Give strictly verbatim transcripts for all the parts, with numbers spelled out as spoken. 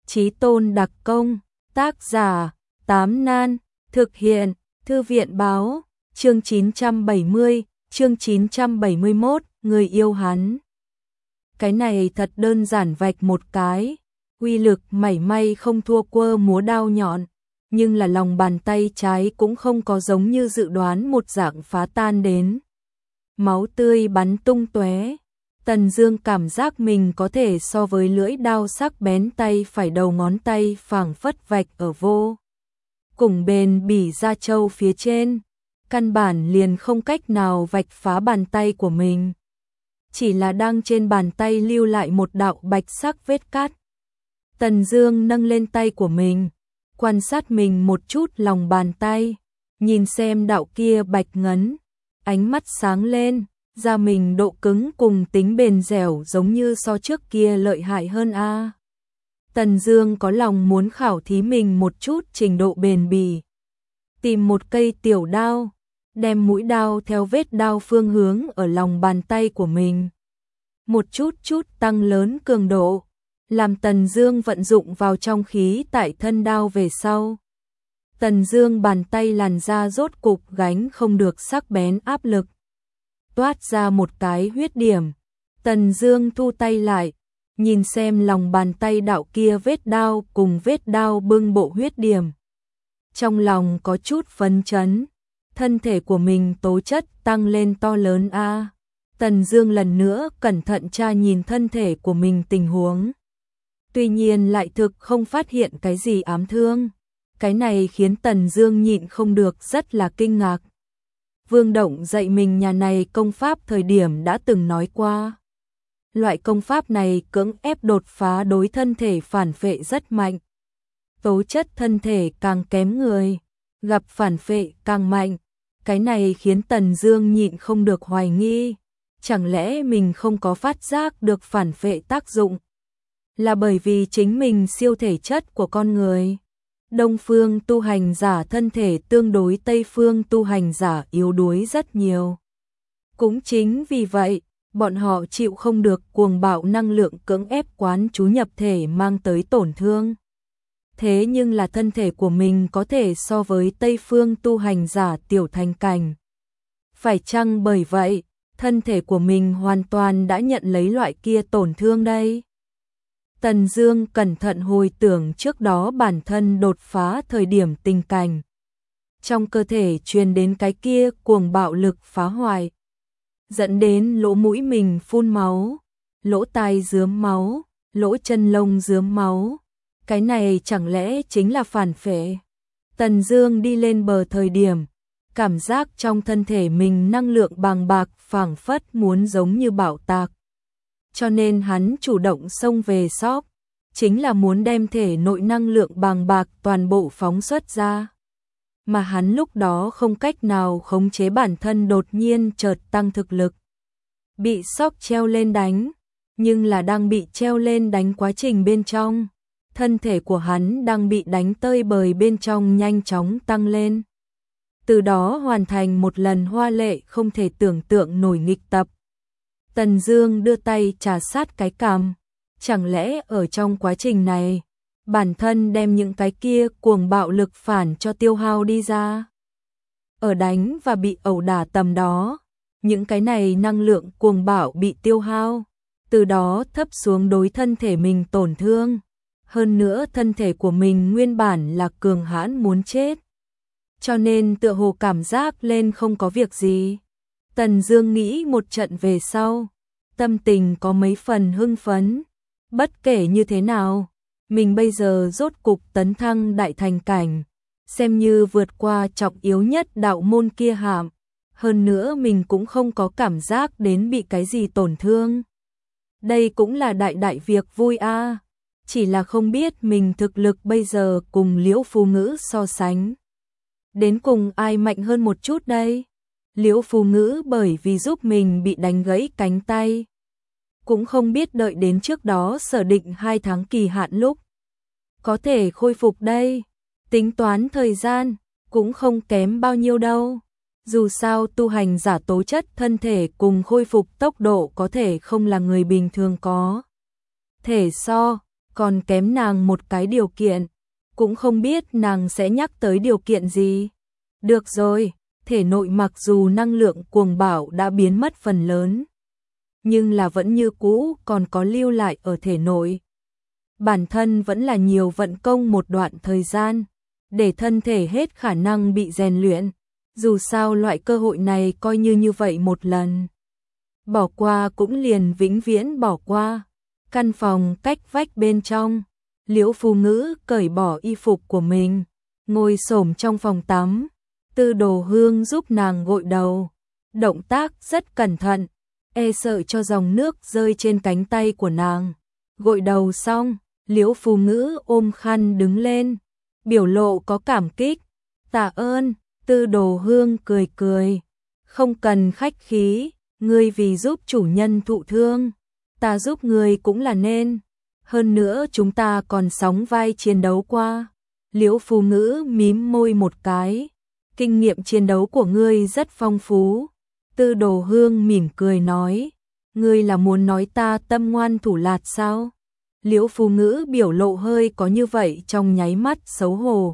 Chí Tôn đặc công, tác giả, Tám Nan, thực hiện, Thư viện báo, chương chín trăm bảy mươi, chương chín trăm bảy mươi mốt, người yêu hắn. Cái này thật đơn giản vạch một cái, uy lực mảy may không thua quơ múa đao nhọn, nhưng là lòng bàn tay trái cũng không có giống như dự đoán một dạng phá tan đến. Máu tươi bắn tung tóe. Tần Dương cảm giác mình có thể so với lưỡi đao sắc bén tay phải đầu ngón tay phảng phất vạch ở vô cùng bền bỉ da trâu phía trên, căn bản liền không cách nào vạch phá bàn tay của mình. Chỉ là đang trên bàn tay lưu lại một đạo bạch sắc vết cắt. Tần Dương nâng lên tay của mình, quan sát mình một chút lòng bàn tay, nhìn xem đạo kia bạch ngấn, ánh mắt sáng lên. Da mình độ cứng cùng tính bền dẻo giống như so trước kia lợi hại hơn a. À. Tần Dương có lòng muốn khảo thí mình một chút trình độ bền bỉ. Tìm một cây tiểu đao, đem mũi đao theo vết đao phương hướng ở lòng bàn tay của mình. Một chút chút tăng lớn cường độ, làm Tần Dương vận dụng vào trong khí tại thân đao về sau. Tần Dương bàn tay làn da rốt cục gánh không được sắc bén áp lực. Toát ra một cái huyết điểm. Tần Dương thu tay lại, nhìn xem lòng bàn tay đạo kia vết đao cùng vết đao bưng bộ huyết điểm. Trong lòng có chút phấn chấn, thân thể của mình tố chất tăng lên to lớn a. À. Tần Dương lần nữa cẩn thận tra nhìn thân thể của mình tình huống. Tuy nhiên lại thực không phát hiện cái gì ám thương. Cái này khiến Tần Dương nhịn không được rất là kinh ngạc. Vương Động dạy mình nhà này công pháp thời điểm đã từng nói qua. Loại công pháp này cưỡng ép đột phá đối thân thể phản phệ rất mạnh. Tố chất thân thể càng kém người, gặp phản phệ càng mạnh. Cái này khiến Tần Dương nhịn không được hoài nghi. Chẳng lẽ mình không có phát giác được phản phệ tác dụng? Là bởi vì chính mình siêu thể chất của con người. Đông phương tu hành giả thân thể tương đối Tây phương tu hành giả yếu đuối rất nhiều. Cũng chính vì vậy, bọn họ chịu không được cuồng bạo năng lượng cưỡng ép quán chú nhập thể mang tới tổn thương. Thế nhưng là thân thể của mình có thể so với Tây phương tu hành giả tiểu thành cảnh. Phải chăng bởi vậy, thân thể của mình hoàn toàn đã nhận lấy loại kia tổn thương đây? Tần Dương cẩn thận hồi tưởng trước đó bản thân đột phá thời điểm tình cảnh. Trong cơ thể truyền đến cái kia cuồng bạo lực phá hoại, dẫn đến lỗ mũi mình phun máu, lỗ tai rớm máu, lỗ chân lông rớm máu. Cái này chẳng lẽ chính là phản phệ? Tần Dương đi lên bờ thời điểm, cảm giác trong thân thể mình năng lượng bàng bạc phảng phất muốn giống như bạo tạc. Cho nên hắn chủ động xông về shop, chính là muốn đem thể nội năng lượng bàng bạc toàn bộ phóng xuất ra. Mà hắn lúc đó không cách nào khống chế bản thân đột nhiên chợt tăng thực lực. Bị shop treo lên đánh, nhưng là đang bị treo lên đánh quá trình bên trong. Thân thể của hắn đang bị đánh tơi bời bên trong nhanh chóng tăng lên. Từ đó hoàn thành một lần hoa lệ không thể tưởng tượng nổi nghịch tập. Tần Dương đưa tay trà sát cái cằm, chẳng lẽ ở trong quá trình này, bản thân đem những cái kia cuồng bạo lực phản cho tiêu hao đi ra. Ở đánh và bị ẩu đả tầm đó, những cái này năng lượng cuồng bạo bị tiêu hao, từ đó thấp xuống đối thân thể mình tổn thương. Hơn nữa thân thể của mình nguyên bản là cường hãn muốn chết. Cho nên tựa hồ cảm giác lên không có việc gì. Tần Dương nghĩ một trận về sau, tâm tình có mấy phần hưng phấn. Bất kể như thế nào, mình bây giờ rốt cục tấn thăng đại thành cảnh, xem như vượt qua trọng yếu nhất đạo môn kia hạm. Hơn nữa mình cũng không có cảm giác đến bị cái gì tổn thương. Đây cũng là đại đại việc vui a. À. Chỉ là không biết mình thực lực bây giờ cùng Liễu Phù Ngữ so sánh. Đến cùng ai mạnh hơn một chút đây? Liễu Phù Ngữ bởi vì giúp mình bị đánh gãy cánh tay. Cũng không biết đợi đến trước đó sở định hai tháng kỳ hạn lúc. Có thể khôi phục đây. Tính toán thời gian, cũng không kém bao nhiêu đâu. Dù sao tu hành giả tố chất thân thể cùng khôi phục tốc độ có thể không là người bình thường có thể so. còn kém nàng một cái điều kiện, cũng không biết nàng sẽ nhắc tới điều kiện gì. Được rồi, thể nội mặc dù năng lượng cuồng bạo đã biến mất phần lớn, nhưng là vẫn như cũ còn có lưu lại ở thể nội. Bản thân vẫn là nhiều vận công một đoạn thời gian, để thân thể hết khả năng bị rèn luyện. Dù sao loại cơ hội này coi như như vậy một lần, bỏ qua cũng liền vĩnh viễn bỏ qua. Căn phòng cách vách bên trong, Liễu Phu Ngữ cởi bỏ y phục của mình, ngồi xổm trong phòng tắm. Tư Đồ Hương giúp nàng gội đầu, động tác rất cẩn thận, e sợ cho dòng nước rơi trên cánh tay của nàng. Gội đầu xong, Liễu Phu Ngữ ôm khăn đứng lên, biểu lộ có cảm kích. Tạ ơn. Tư Đồ Hương cười cười, không cần khách khí, ngươi vì giúp chủ nhân thụ thương, ta giúp ngươi cũng là nên. Hơn nữa chúng ta còn sóng vai chiến đấu qua. Liễu Phu Ngữ mím môi một cái, kinh nghiệm chiến đấu của ngươi rất phong phú. Tư Đồ Hương mỉm cười nói, ngươi là muốn nói ta tâm ngoan thủ lạt sao? Liễu Phu Ngữ biểu lộ hơi có như vậy trong nháy mắt xấu hổ.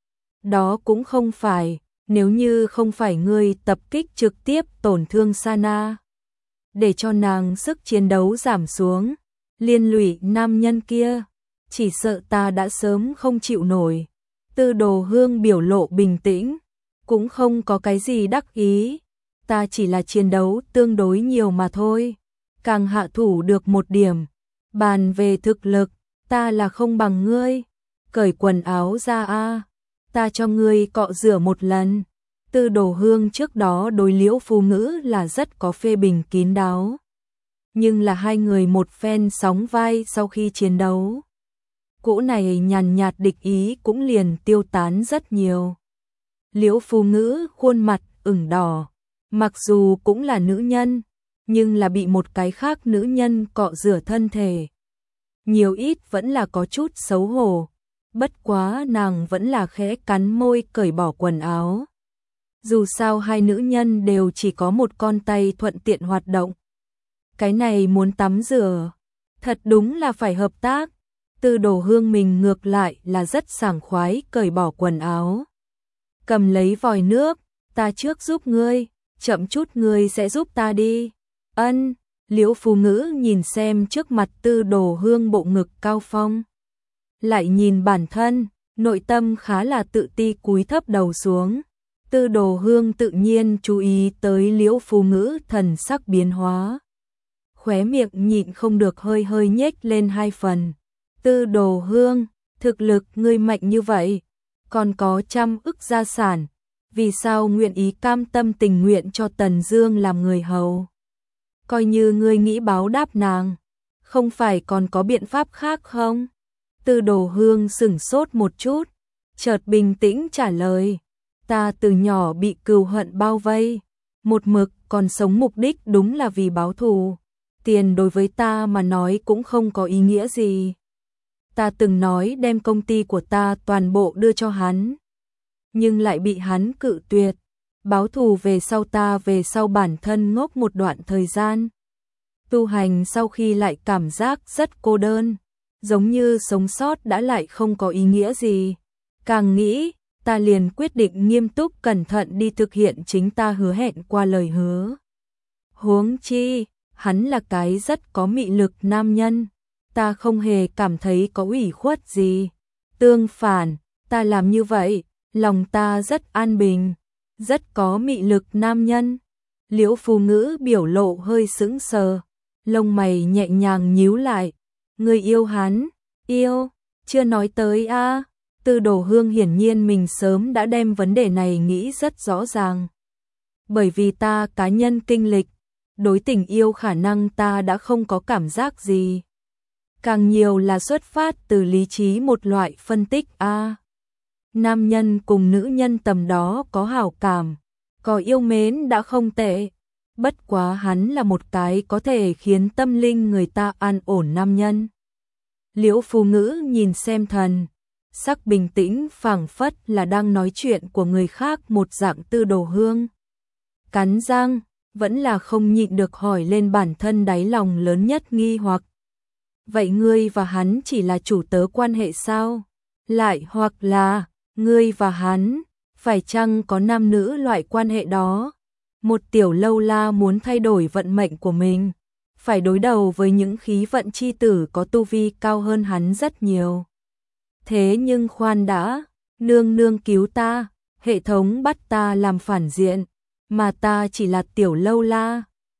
Đó cũng không phải. Nếu như không phải ngươi tập kích trực tiếp tổn thương Sana, để cho nàng sức chiến đấu giảm xuống, liên lụy nam nhân kia, chỉ sợ ta đã sớm không chịu nổi. Tư Đồ Hương biểu lộ bình tĩnh, cũng không có cái gì đắc ý, ta chỉ là chiến đấu tương đối nhiều mà thôi, càng hạ thủ được một điểm. Bàn về thực lực, ta là không bằng ngươi, cởi quần áo ra a. Ta cho ngươi cọ rửa một lần. Tư Đồ Hương trước đó đối Liễu Phu Ngữ là rất có phê bình kín đáo. Nhưng là hai người một phen sóng vai sau khi chiến đấu, cỗ này nhàn nhạt địch ý cũng liền tiêu tán rất nhiều. Liễu Phu Ngữ khuôn mặt ửng đỏ, mặc dù cũng là nữ nhân, nhưng là bị một cái khác nữ nhân cọ rửa thân thể, nhiều ít vẫn là có chút xấu hổ. Bất quá nàng vẫn là khẽ cắn môi cởi bỏ quần áo. Dù sao hai nữ nhân đều chỉ có một con tay thuận tiện hoạt động. Cái này muốn tắm rửa, thật đúng là phải hợp tác. Tư Đồ Hương mình ngược lại là rất sảng khoái cởi bỏ quần áo. Cầm lấy vòi nước, ta trước giúp ngươi, chậm chút ngươi sẽ giúp ta đi. Ân. Liễu Phu Ngữ nhìn xem trước mặt Tư Đồ Hương bộ ngực cao phong, lại nhìn bản thân, nội tâm khá là tự ti cúi thấp đầu xuống. Tư Đồ Hương tự nhiên chú ý tới Liễu Phu Ngữ thần sắc biến hóa, khóe miệng nhịn không được hơi hơi nhếch lên hai phần. Tư Đồ Hương, thực lực ngươi mạnh như vậy, còn có trăm ức gia sản, vì sao nguyện ý cam tâm tình nguyện cho Tần Dương làm người hầu? Coi như ngươi nghĩ báo đáp nàng, không phải còn có biện pháp khác không? Tư Đồ Hương sửng sốt một chút, chợt bình tĩnh trả lời, ta từ nhỏ bị cừu hận bao vây, một mực còn sống mục đích đúng là vì báo thù, tiền đối với ta mà nói cũng không có ý nghĩa gì. Ta từng nói đem công ty của ta toàn bộ đưa cho hắn, nhưng lại bị hắn cự tuyệt. Báo thù về sau ta về sau bản thân ngốc một đoạn thời gian. Tu hành sau khi lại cảm giác rất cô đơn, giống như sống sót đã lại không có ý nghĩa gì. Càng nghĩ, ta liền quyết định nghiêm túc cẩn thận đi thực hiện chính ta hứa hẹn qua lời hứa. Huống chi, hắn là cái rất có mị lực nam nhân, ta không hề cảm thấy có ủy khuất gì. Tương phản, ta làm như vậy, lòng ta rất an bình, rất có mị lực nam nhân. Liễu Phu Ngữ biểu lộ hơi sững sờ, lông mày nhẹ nhàng nhíu lại. Người yêu hắn? Yêu? Chưa nói tới a. À. Tư Đồ Hương hiển nhiên mình sớm đã đem vấn đề này nghĩ rất rõ ràng. Bởi vì ta cá nhân kinh lịch, đối tình yêu khả năng ta đã không có cảm giác gì. Càng nhiều là xuất phát từ lý trí một loại phân tích a. À. Nam nhân cùng nữ nhân tầm đó có hảo cảm, có yêu mến đã không tệ. Bất quá hắn là một cái có thể khiến tâm linh người ta an ổn nam nhân. Liễu Phu Ngữ nhìn xem thần, sắc bình tĩnh phảng phất là đang nói chuyện của người khác một dạng. Tư Đồ Hương cắn răng, vẫn là không nhịn được hỏi lên bản thân đáy lòng lớn nhất nghi hoặc. vậy ngươi và hắn chỉ là chủ tớ quan hệ sao? Lại hoặc là, ngươi và hắn, phải chăng có nam nữ loại quan hệ đó? Một tiểu lâu la muốn thay đổi vận mệnh của mình, phải đối đầu với những khí vận chi tử có tu vi cao hơn hắn rất nhiều. Thế nhưng khoan đã, nương nương cứu ta, hệ thống bắt ta làm phản diện, mà ta chỉ là tiểu lâu la,